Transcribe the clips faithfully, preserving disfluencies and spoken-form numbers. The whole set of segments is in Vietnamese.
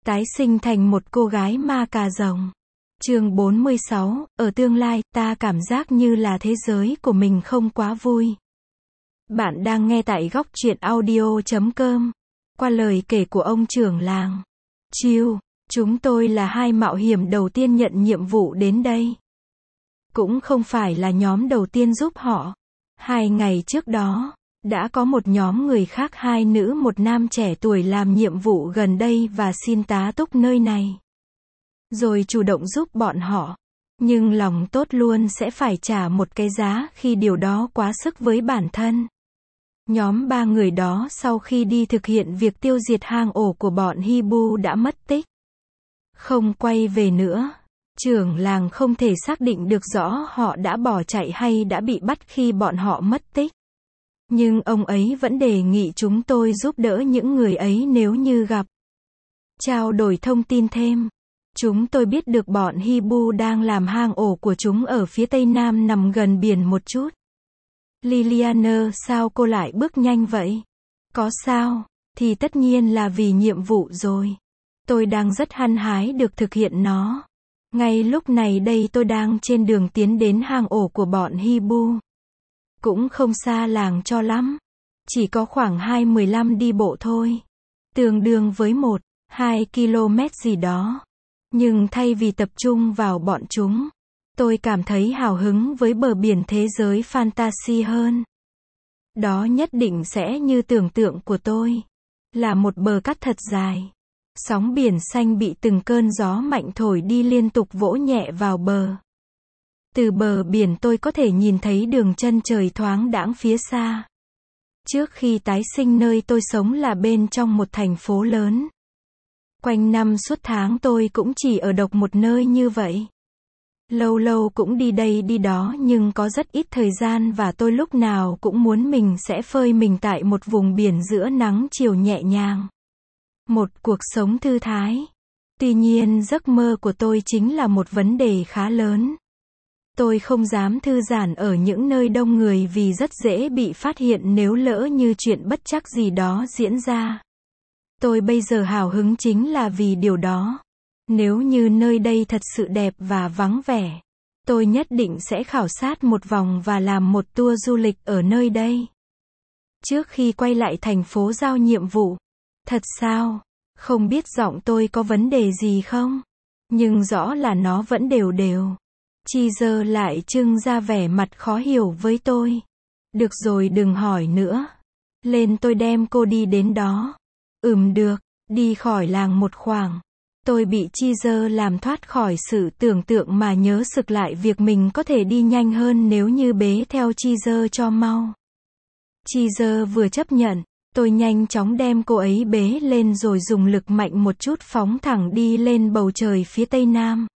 Tái sinh thành một cô gái ma cà rồng. Chương bốn mươi sáu, ở tương lai, ta cảm giác như là thế giới của mình không quá vui. Bạn đang nghe tại góc truyện audio chấm com. Qua lời kể của ông trưởng làng. Chill, chúng tôi là hai mạo hiểm đầu tiên nhận nhiệm vụ đến đây. Cũng không phải là nhóm đầu tiên giúp họ. Hai ngày trước đó, đã có một nhóm người khác, hai nữ một nam trẻ tuổi làm nhiệm vụ gần đây và xin tá túc nơi này. Rồi chủ động giúp bọn họ. Nhưng lòng tốt luôn sẽ phải trả một cái giá khi điều đó quá sức với bản thân. Nhóm ba người đó sau khi đi thực hiện việc tiêu diệt hang ổ của bọn Hibu đã mất tích. Không quay về nữa. Trưởng làng không thể xác định được rõ họ đã bỏ chạy hay đã bị bắt khi bọn họ mất tích. Nhưng ông ấy vẫn đề nghị chúng tôi giúp đỡ những người ấy nếu như gặp. Trao đổi thông tin thêm. Chúng tôi biết được bọn Hibu đang làm hang ổ của chúng ở phía tây nam nằm gần biển một chút. Liliana, sao cô lại bước nhanh vậy? Có sao? Thì tất nhiên là vì nhiệm vụ rồi. Tôi đang rất hăng hái được thực hiện nó. Ngay lúc này đây tôi đang trên đường tiến đến hang ổ của bọn Hibu. Cũng không xa làng cho lắm. Chỉ có khoảng hai mươi lăm đi bộ thôi. Tương đương với một, hai ki lô mét gì đó. Nhưng thay vì tập trung vào bọn chúng, tôi cảm thấy hào hứng với bờ biển thế giới fantasy hơn. Đó nhất định sẽ như tưởng tượng của tôi. Là một bờ cát thật dài. Sóng biển xanh bị từng cơn gió mạnh thổi đi liên tục vỗ nhẹ vào bờ. Từ bờ biển tôi có thể nhìn thấy đường chân trời thoáng đãng phía xa. Trước khi tái sinh, nơi tôi sống là bên trong một thành phố lớn. Quanh năm suốt tháng tôi cũng chỉ ở độc một nơi như vậy. Lâu lâu cũng đi đây đi đó nhưng có rất ít thời gian và tôi lúc nào cũng muốn mình sẽ phơi mình tại một vùng biển giữa nắng chiều nhẹ nhàng. Một cuộc sống thư thái. Tuy nhiên giấc mơ của tôi chính là một vấn đề khá lớn. Tôi không dám thư giãn ở những nơi đông người vì rất dễ bị phát hiện nếu lỡ như chuyện bất trắc gì đó diễn ra. Tôi bây giờ hào hứng chính là vì điều đó. Nếu như nơi đây thật sự đẹp và vắng vẻ, tôi nhất định sẽ khảo sát một vòng và làm một tour du lịch ở nơi đây. Trước khi quay lại thành phố giao nhiệm vụ. Thật sao? Không biết giọng tôi có vấn đề gì không? Nhưng rõ là nó vẫn đều đều. Chi giờ lại trưng ra vẻ mặt khó hiểu với tôi. Được rồi, đừng hỏi nữa. Lên, tôi đem cô đi đến đó. Ừm được, đi khỏi làng một khoảng. Tôi bị Chi giờ làm thoát khỏi sự tưởng tượng mà nhớ sực lại việc mình có thể đi nhanh hơn nếu như bế theo Chi giờ cho mau. Chi giờ vừa chấp nhận, tôi nhanh chóng đem cô ấy bế lên rồi dùng lực mạnh một chút phóng thẳng đi lên bầu trời phía tây nam.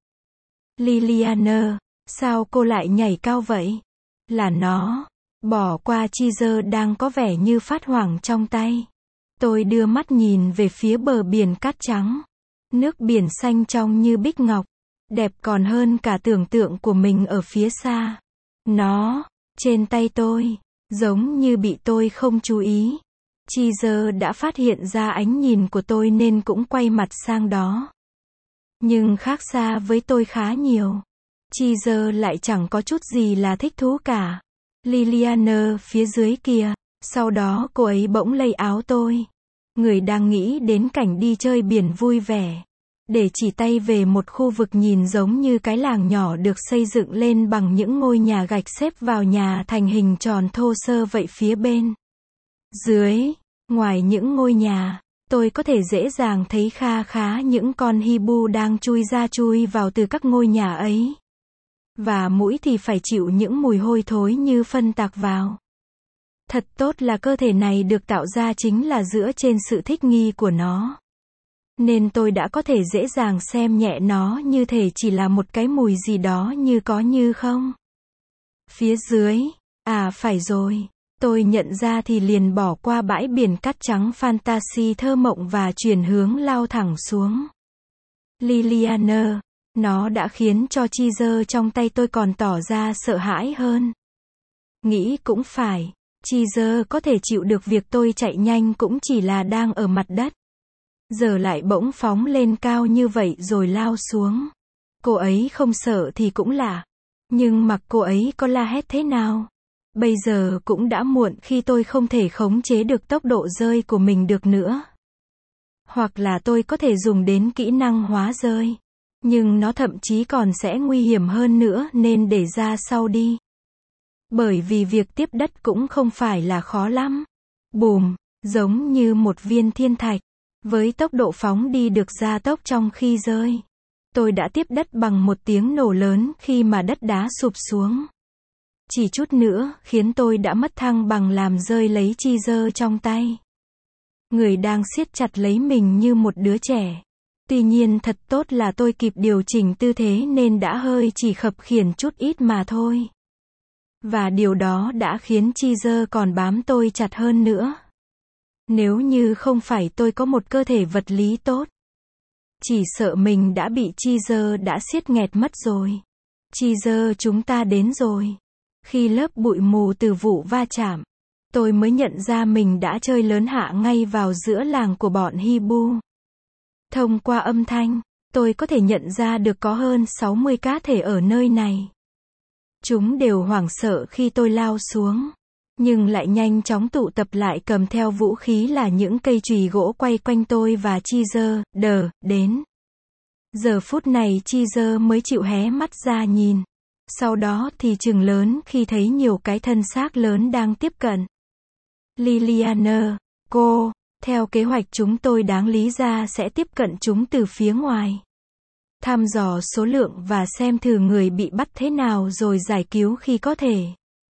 Liliana, sao cô lại nhảy cao vậy? Là nó. Bỏ qua Chi giờ đang có vẻ như phát hoảng trong tay. Tôi đưa mắt nhìn về phía bờ biển cát trắng. Nước biển xanh trong như bích ngọc. Đẹp còn hơn cả tưởng tượng của mình ở phía xa. Nó, trên tay tôi, giống như bị tôi không chú ý. Chi giờ đã phát hiện ra ánh nhìn của tôi nên cũng quay mặt sang đó. Nhưng khác xa với tôi khá nhiều. Chi giờ lại chẳng có chút gì là thích thú cả. Liliana phía dưới kia. Sau đó cô ấy bỗng lay áo tôi. Người đang nghĩ đến cảnh đi chơi biển vui vẻ. Để chỉ tay về một khu vực nhìn giống như cái làng nhỏ được xây dựng lên bằng những ngôi nhà gạch xếp vào nhà thành hình tròn thô sơ vậy phía bên dưới. Ngoài những ngôi nhà, tôi có thể dễ dàng thấy kha khá những con Hibu đang chui ra chui vào từ các ngôi nhà ấy. Và mũi thì phải chịu những mùi hôi thối như phân tạc vào. Thật tốt là cơ thể này được tạo ra chính là dựa trên sự thích nghi của nó. Nên tôi đã có thể dễ dàng xem nhẹ nó như thể chỉ là một cái mùi gì đó như có như không. Phía dưới, à phải rồi. Tôi nhận ra thì liền bỏ qua bãi biển cát trắng fantasy thơ mộng và chuyển hướng lao thẳng xuống. Liliana, nó đã khiến cho Chi giờ trong tay tôi còn tỏ ra sợ hãi hơn. Nghĩ cũng phải, Chi giờ có thể chịu được việc tôi chạy nhanh cũng chỉ là đang ở mặt đất. giờ lại bỗng phóng lên cao như vậy rồi lao xuống. Cô ấy không sợ thì cũng lạ. Nhưng mặc cô ấy có la hét thế nào? Bây giờ cũng đã muộn khi tôi không thể khống chế được tốc độ rơi của mình được nữa. Hoặc là tôi có thể dùng đến kỹ năng hóa rơi. Nhưng nó thậm chí còn sẽ nguy hiểm hơn nữa nên để ra sau đi. Bởi vì việc tiếp đất cũng không phải là khó lắm. Bùm, giống như một viên thiên thạch. Với tốc độ phóng đi được gia tốc trong khi rơi. Tôi đã tiếp đất bằng một tiếng nổ lớn khi mà đất đá sụp xuống. Chỉ chút nữa khiến tôi đã mất thăng bằng làm rơi lấy Cheezer trong tay. Người đang siết chặt lấy mình như một đứa trẻ. Tuy nhiên thật tốt là tôi kịp điều chỉnh tư thế nên đã hơi chỉ khập khiễng chút ít mà thôi. Và điều đó đã khiến Cheezer còn bám tôi chặt hơn nữa. Nếu như không phải tôi có một cơ thể vật lý tốt, chỉ sợ mình đã bị Cheezer đã siết nghẹt mất rồi. Cheezer, chúng ta đến rồi. Khi lớp bụi mù từ vụ va chạm, tôi mới nhận ra mình đã chơi lớn hạ ngay vào giữa làng của bọn Hibu. Thông qua âm thanh, tôi có thể nhận ra được có hơn sáu mươi cá thể ở nơi này. Chúng đều hoảng sợ khi tôi lao xuống, nhưng lại nhanh chóng tụ tập lại cầm theo vũ khí là những cây chùy gỗ quay quanh tôi và Cheezer, đờ, đến. Giờ phút này Cheezer mới chịu hé mắt ra nhìn. Sau đó thì trừng lớn khi thấy nhiều cái thân xác lớn đang tiếp cận. Liliana, cô, theo kế hoạch chúng tôi đáng lý ra sẽ tiếp cận chúng từ phía ngoài. Thăm dò số lượng và xem thử người bị bắt thế nào rồi giải cứu khi có thể.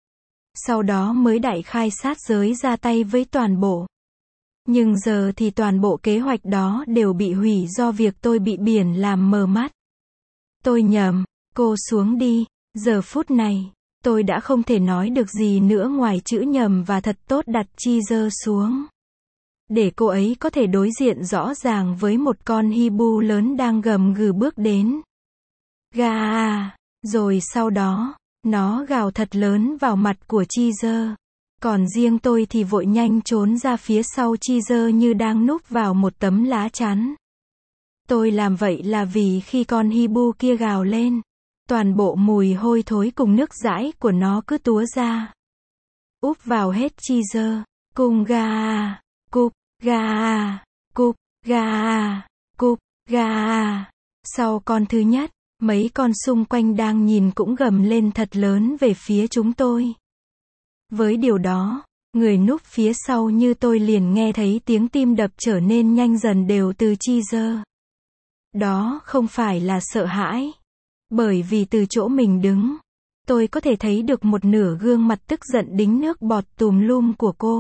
Sau đó mới đại khai sát giới ra tay với toàn bộ. Nhưng giờ thì toàn bộ kế hoạch đó đều bị hủy do việc tôi bị biển làm mờ mắt. Tôi nhầm, cô xuống đi. Giờ phút này, tôi đã không thể nói được gì nữa ngoài chữ nhầm và thật tốt đặt Cheezer xuống. Để cô ấy có thể đối diện rõ ràng với một con Hibu lớn đang gầm gừ bước đến. Gà! Rồi sau đó, nó gào thật lớn vào mặt của Cheezer. Còn riêng tôi thì vội nhanh trốn ra phía sau Cheezer như đang núp vào một tấm lá chắn. Tôi làm vậy là vì khi con Hibu kia gào lên, toàn bộ mùi hôi thối cùng nước dãi của nó cứ túa ra. Úp vào hết Cheezer, cùng gà, cục, gà, cục, gà, cục, gà. Sau con thứ nhất, mấy con xung quanh đang nhìn cũng gầm lên thật lớn về phía chúng tôi. Với điều đó, người núp phía sau như tôi liền nghe thấy tiếng tim đập trở nên nhanh dần đều từ Cheezer. Đó không phải là sợ hãi. Bởi vì từ chỗ mình đứng, tôi có thể thấy được một nửa gương mặt tức giận đính nước bọt tùm lum của cô.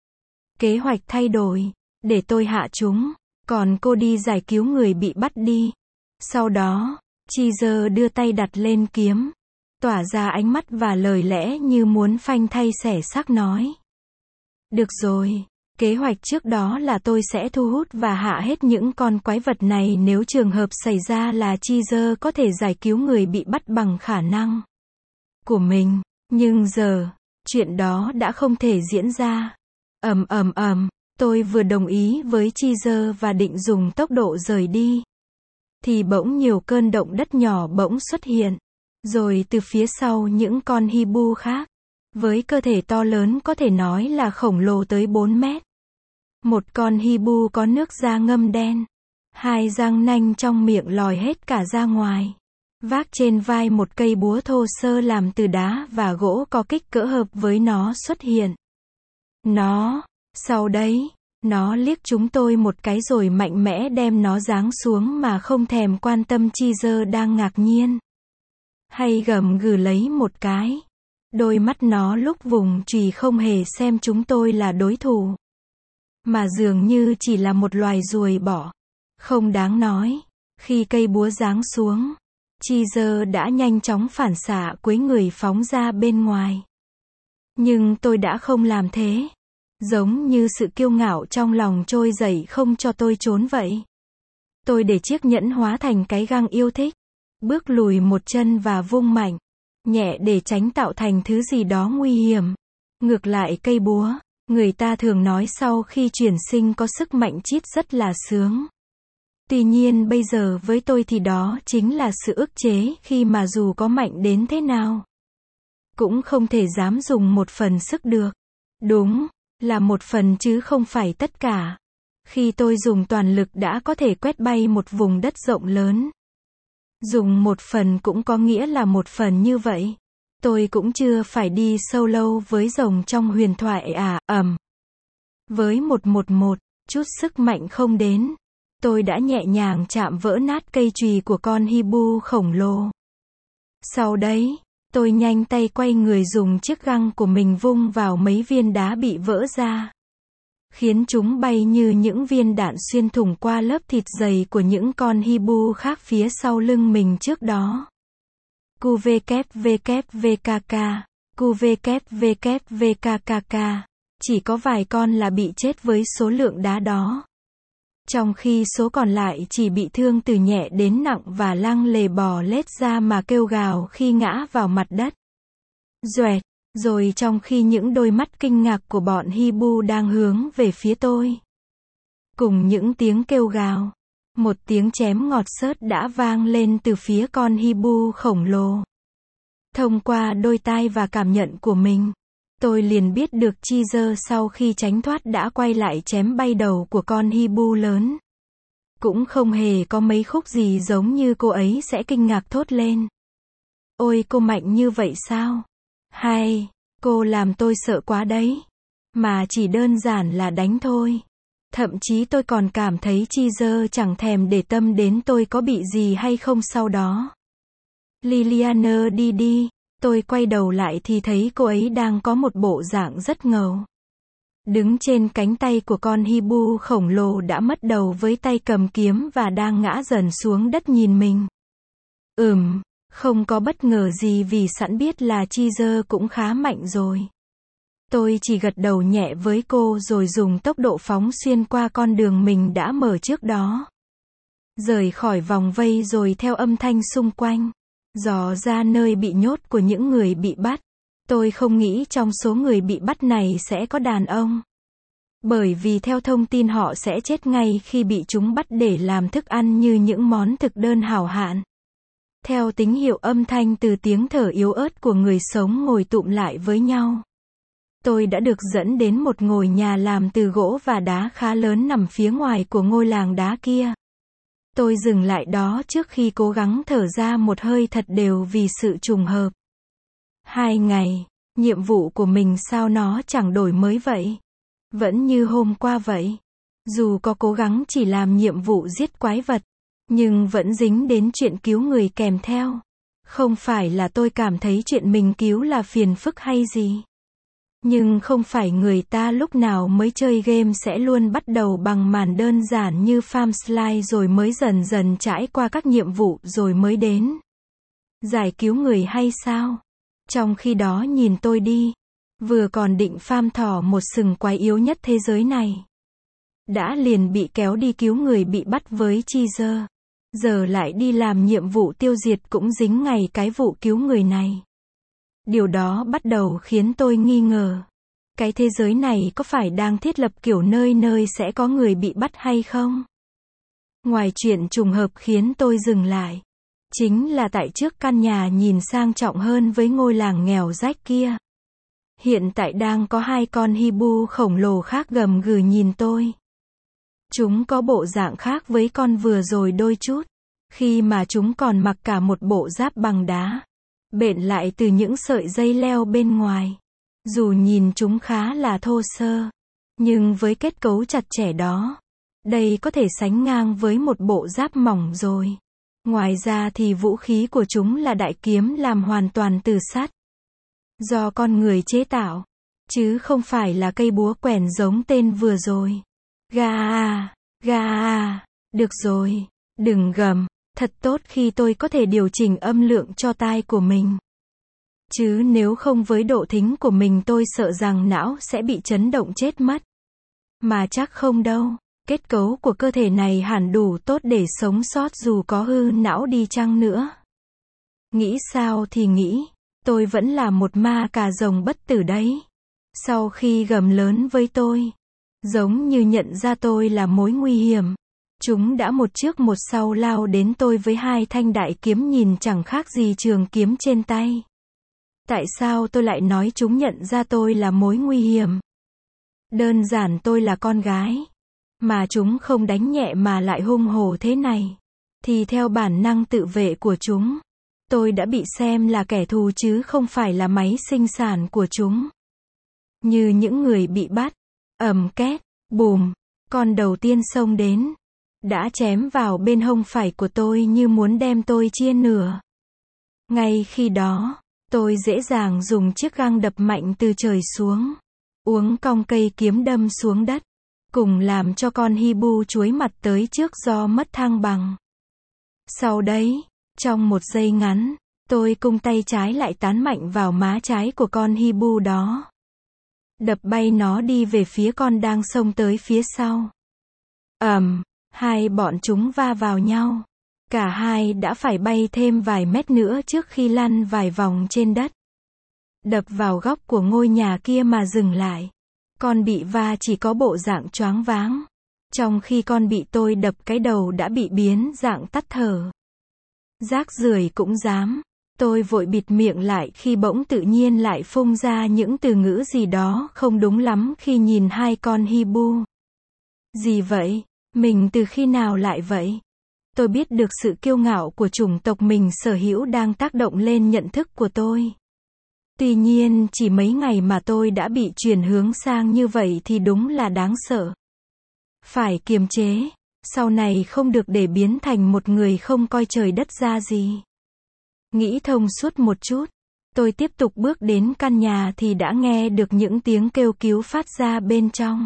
Kế hoạch thay đổi, để tôi hạ chúng, còn cô đi giải cứu người bị bắt đi. Sau đó, Cheezer đưa tay đặt lên kiếm, tỏa ra ánh mắt và lời lẽ như muốn phanh thay xẻ xác nói. Được rồi, kế hoạch trước đó là tôi sẽ thu hút và hạ hết những con quái vật này nếu trường hợp xảy ra là Cheezer có thể giải cứu người bị bắt bằng khả năng của mình. Nhưng giờ, chuyện đó đã không thể diễn ra. Ầm ầm ầm, tôi vừa đồng ý với Cheezer và định dùng tốc độ rời đi. Thì bỗng nhiều cơn động đất nhỏ bỗng xuất hiện. Rồi từ phía sau những con Hibu khác, với cơ thể to lớn có thể nói là khổng lồ tới bốn mét. Một con Hibu có nước da ngâm đen. Hai răng nanh trong miệng lòi hết cả ra ngoài. Vác trên vai một cây búa thô sơ làm từ đá và gỗ có kích cỡ hợp với nó xuất hiện. Nó, sau đấy, nó liếc chúng tôi một cái rồi mạnh mẽ đem nó giáng xuống mà không thèm quan tâm Cheezer đang ngạc nhiên. Hay gầm gừ lấy một cái. Đôi mắt nó lúc vùng chùy không hề xem chúng tôi là đối thủ. Mà dường như chỉ là một loài ruồi bọ. Không đáng nói. Khi cây búa giáng xuống, Cheezer đã nhanh chóng phản xạ quấy người phóng ra bên ngoài. Nhưng tôi đã không làm thế. Giống như sự kiêu ngạo trong lòng trôi dậy không cho tôi trốn vậy. Tôi để chiếc nhẫn hóa thành cái găng yêu thích. Bước lùi một chân và vung mạnh. Nhẹ để tránh tạo thành thứ gì đó nguy hiểm. Ngược lại cây búa, Người ta thường nói sau khi chuyển sinh có sức mạnh chít rất là sướng. Tuy nhiên bây giờ với tôi thì đó chính là sự ức chế khi mà dù có mạnh đến thế nào, cũng không thể dám dùng một phần sức được. Đúng, là một phần chứ không phải tất cả. Khi tôi dùng toàn lực đã có thể quét bay một vùng đất rộng lớn. Dùng một phần cũng có nghĩa là một phần như vậy. Tôi cũng chưa phải đi sâu lâu với rồng trong huyền thoại à, ầm. Với một một một, chút sức mạnh không đến. Tôi đã nhẹ nhàng chạm vỡ nát cây chùy của con Hibu khổng lồ. Sau đấy, tôi nhanh tay quay người dùng chiếc găng của mình vung vào mấy viên đá bị vỡ ra. Khiến chúng bay như những viên đạn xuyên thủng qua lớp thịt dày của những con Hibu khác phía sau lưng mình trước đó. Cu vê kép vê kép vê ca ca, cu vê kép vê kép vê ca ca ca. Chỉ có vài con là bị chết với số lượng đá đó. Trong khi số còn lại chỉ bị thương từ nhẹ đến nặng và lăng lề bò lết ra mà kêu gào khi ngã vào mặt đất. Doẹt, rồi trong khi những đôi mắt kinh ngạc của bọn Hibu đang hướng về phía tôi. Cùng những tiếng kêu gào, một tiếng chém ngọt xớt đã vang lên từ phía con Hibu khổng lồ. Thông qua đôi tai và cảm nhận của mình, tôi liền biết được Cheezer sau khi tránh thoát đã quay lại chém bay đầu của con Hibu lớn. Cũng không hề có mấy khúc gì giống như cô ấy sẽ kinh ngạc thốt lên. Ôi cô mạnh như vậy sao? Hay, cô làm tôi sợ quá đấy. Mà chỉ đơn giản là đánh thôi. Thậm chí tôi còn cảm thấy Cheezer chẳng thèm để tâm đến tôi có bị gì hay không sau đó. Liliana đi đi. Tôi quay đầu lại thì thấy cô ấy đang có một bộ dạng rất ngầu. Đứng trên cánh tay của con Hibu khổng lồ đã mất đầu với tay cầm kiếm và đang ngã dần xuống đất nhìn mình. Ừm, không có bất ngờ gì vì sẵn biết là Cheezer cũng khá mạnh rồi. Tôi chỉ gật đầu nhẹ với cô rồi dùng tốc độ phóng xuyên qua con đường mình đã mở trước đó. Rời khỏi vòng vây rồi theo âm thanh xung quanh. Dò ra nơi bị nhốt của những người bị bắt. Tôi không nghĩ trong số người bị bắt này sẽ có đàn ông. Bởi vì theo thông tin họ sẽ chết ngay khi bị chúng bắt để làm thức ăn như những món thực đơn hảo hạn. Theo tín hiệu âm thanh từ tiếng thở yếu ớt của người sống ngồi tụm lại với nhau. Tôi đã được dẫn đến một ngôi nhà làm từ gỗ và đá khá lớn nằm phía ngoài của ngôi làng đá kia. Tôi dừng lại đó trước khi cố gắng thở ra một hơi thật đều vì sự trùng hợp. Hai ngày, nhiệm vụ của mình sao nó chẳng đổi mới vậy? Vẫn như hôm qua vậy. Dù có cố gắng chỉ làm nhiệm vụ giết quái vật, nhưng vẫn dính đến chuyện cứu người kèm theo. Không phải là tôi cảm thấy chuyện mình cứu là phiền phức hay gì. Nhưng không phải người ta lúc nào mới chơi game sẽ luôn bắt đầu bằng màn đơn giản như farm slide rồi mới dần dần trải qua các nhiệm vụ rồi mới đến giải cứu người hay sao? Trong khi đó nhìn tôi đi, vừa còn định farm thỏ một sừng quái yếu nhất thế giới này, đã liền bị kéo đi cứu người bị bắt với Cheezer. Giờ lại đi làm nhiệm vụ tiêu diệt cũng dính ngay cái vụ cứu người này. Điều đó bắt đầu khiến tôi nghi ngờ. Cái thế giới này có phải đang thiết lập kiểu nơi nơi sẽ có người bị bắt hay không? Ngoài chuyện trùng hợp khiến tôi dừng lại, chính là tại trước căn nhà nhìn sang trọng hơn với ngôi làng nghèo rách kia. Hiện tại đang có hai con Hibu khổng lồ khác gầm gừ nhìn tôi. Chúng có bộ dạng khác với con vừa rồi đôi chút, khi mà chúng còn mặc cả một bộ giáp bằng đá, bện lại từ những sợi dây leo bên ngoài. Dù nhìn chúng khá là thô sơ, nhưng với kết cấu chặt chẽ đó, đây có thể sánh ngang với một bộ giáp mỏng rồi. Ngoài ra thì vũ khí của chúng là đại kiếm làm hoàn toàn từ sắt, do con người chế tạo, chứ không phải là cây búa quèn giống tên vừa rồi. Ga à, ga à, được rồi, đừng gầm, thật tốt khi tôi có thể điều chỉnh âm lượng cho tai của mình. Chứ nếu không với độ thính của mình tôi sợ rằng não sẽ bị chấn động chết mất. Mà chắc không đâu, kết cấu của cơ thể này hẳn đủ tốt để sống sót dù có hư não đi chăng nữa. Nghĩ sao thì nghĩ, tôi vẫn là một ma cà rồng bất tử đấy. Sau khi gầm lớn với tôi, giống như nhận ra tôi là mối nguy hiểm, chúng đã một trước một sau lao đến tôi với hai thanh đại kiếm nhìn chẳng khác gì trường kiếm trên tay. Tại sao tôi lại nói chúng nhận ra tôi là mối nguy hiểm? Đơn giản tôi là con gái, mà chúng không đánh nhẹ mà lại hung hổ thế này, thì theo bản năng tự vệ của chúng, tôi đã bị xem là kẻ thù chứ không phải là máy sinh sản của chúng. Như những người bị bắt, ầm két, bùm, con đầu tiên xông đến, đã chém vào bên hông phải của tôi như muốn đem tôi chia nửa. Ngay khi đó, tôi dễ dàng dùng chiếc găng đập mạnh từ trời xuống, uống cong cây kiếm đâm xuống đất, cùng làm cho con Hibu chuối mặt tới trước do mất thăng bằng. Sau đấy, trong một giây ngắn, tôi cung tay trái lại tán mạnh vào má trái của con Hibu đó, đập bay nó đi về phía con đang xông tới phía sau. Ầm, um, hai bọn chúng va vào nhau. Cả hai đã phải bay thêm vài mét nữa trước khi lăn vài vòng trên đất. Đập vào góc của ngôi nhà kia mà dừng lại. Con bị va chỉ có bộ dạng choáng váng, trong khi con bị tôi đập cái đầu đã bị biến dạng tắt thở. Rác rưởi cũng dám. Tôi vội bịt miệng lại khi bỗng tự nhiên lại phun ra những từ ngữ gì đó không đúng lắm khi nhìn hai con Hibu. Gì vậy? Mình từ khi nào lại vậy? Tôi biết được sự kiêu ngạo của chủng tộc mình sở hữu đang tác động lên nhận thức của tôi. Tuy nhiên, chỉ mấy ngày mà tôi đã bị chuyển hướng sang như vậy thì đúng là đáng sợ. Phải kiềm chế, sau này không được để biến thành một người không coi trời đất ra gì. Nghĩ thông suốt một chút, tôi tiếp tục bước đến căn nhà thì đã nghe được những tiếng kêu cứu phát ra bên trong.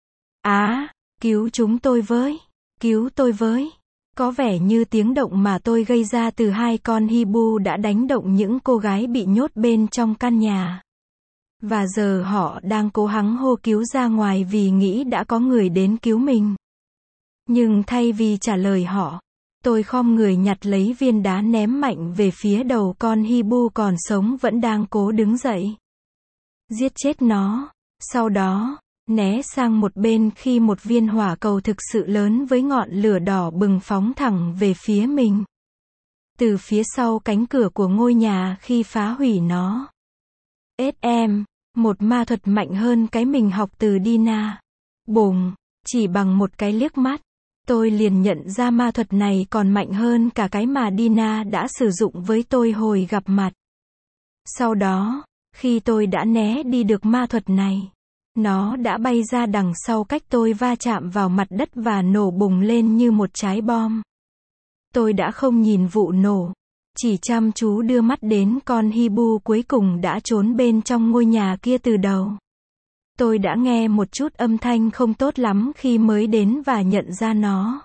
Á, cứu chúng tôi với, cứu tôi với. Có vẻ như tiếng động mà tôi gây ra từ hai con Hibu đã đánh động những cô gái bị nhốt bên trong căn nhà. Và giờ họ đang cố gắng hô cứu ra ngoài vì nghĩ đã có người đến cứu mình. Nhưng thay vì trả lời họ, tôi khom người nhặt lấy viên đá ném mạnh về phía đầu con Hibu còn sống vẫn đang cố đứng dậy. Giết chết nó. Sau đó, né sang một bên khi một viên hỏa cầu thực sự lớn với ngọn lửa đỏ bừng phóng thẳng về phía mình. Từ phía sau cánh cửa của ngôi nhà khi phá hủy nó. ét em, một ma thuật mạnh hơn cái mình học từ Dina. Bùng, chỉ bằng một cái liếc mắt, tôi liền nhận ra ma thuật này còn mạnh hơn cả cái mà Dina đã sử dụng với tôi hồi gặp mặt. Sau đó, khi tôi đã né đi được ma thuật này, nó đã bay ra đằng sau cách tôi va chạm vào mặt đất và nổ bùng lên như một trái bom. Tôi đã không nhìn vụ nổ, chỉ chăm chú đưa mắt đến con Hibu cuối cùng đã trốn bên trong ngôi nhà kia từ đầu. Tôi đã nghe một chút âm thanh không tốt lắm khi mới đến và nhận ra nó.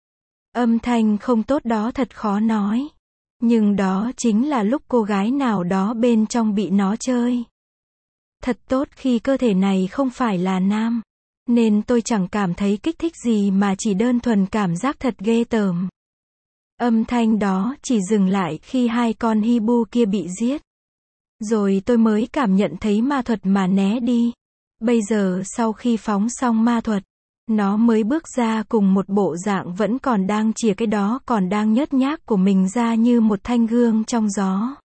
Âm thanh không tốt đó thật khó nói. Nhưng đó chính là lúc cô gái nào đó bên trong bị nó chơi. Thật tốt khi cơ thể này không phải là nam. Nên tôi chẳng cảm thấy kích thích gì mà chỉ đơn thuần cảm giác thật ghê tởm. Âm thanh đó chỉ dừng lại khi hai con Hibu kia bị giết. Rồi tôi mới cảm nhận thấy ma thuật mà né đi. Bây giờ sau khi phóng xong ma thuật, nó mới bước ra cùng một bộ dạng vẫn còn đang chìa cái đó còn đang nhớt nhác của mình ra như một thanh gương trong gió.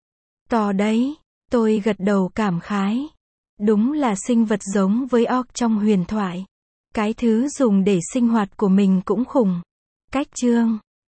To đấy, tôi gật đầu cảm khái. Đúng là sinh vật giống với orc trong huyền thoại. Cái thứ dùng để sinh hoạt của mình cũng khủng. Cách chương